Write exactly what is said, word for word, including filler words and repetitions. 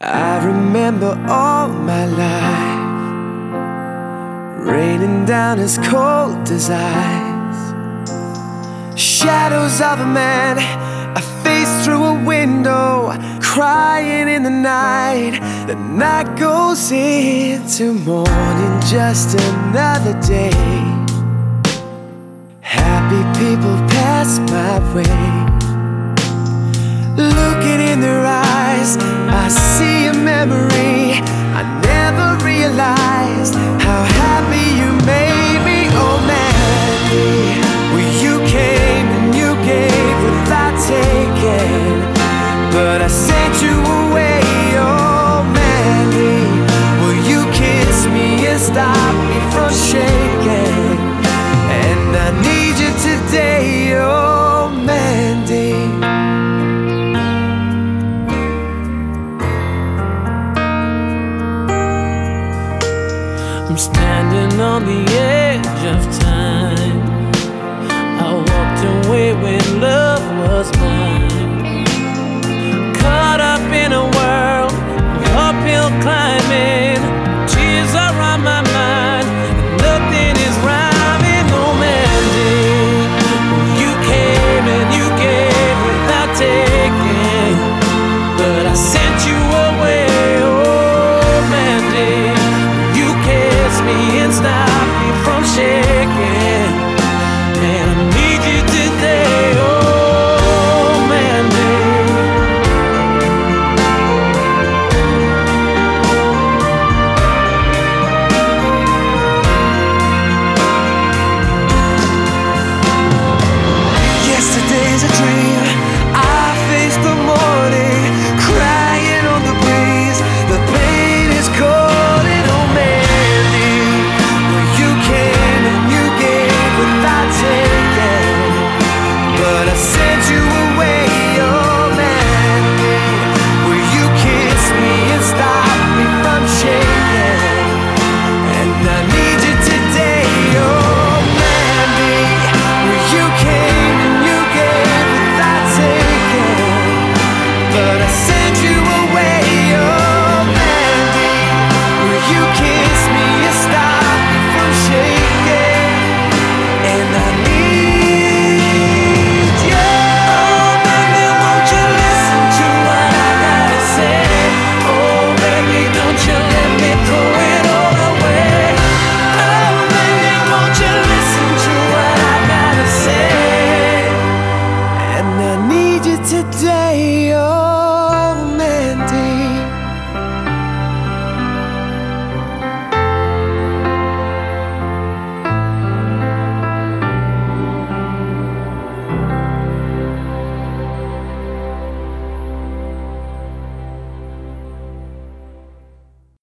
I remember all my life raining down as cold as ice. Shadows of a man, a face through a window, crying in the night. The night goes into morning, just another day. Happy people pass my way. Looking in their eyes, I see a memory. I never realized how happy you made me. Oh Mandy, well you came and you gave without taking, but I sent you away. Oh Mandy, well you kissed me and stopped me from shaking, and I need you today. Oh Mandy. I'm standing on the edge of time. I walked away when love was mine.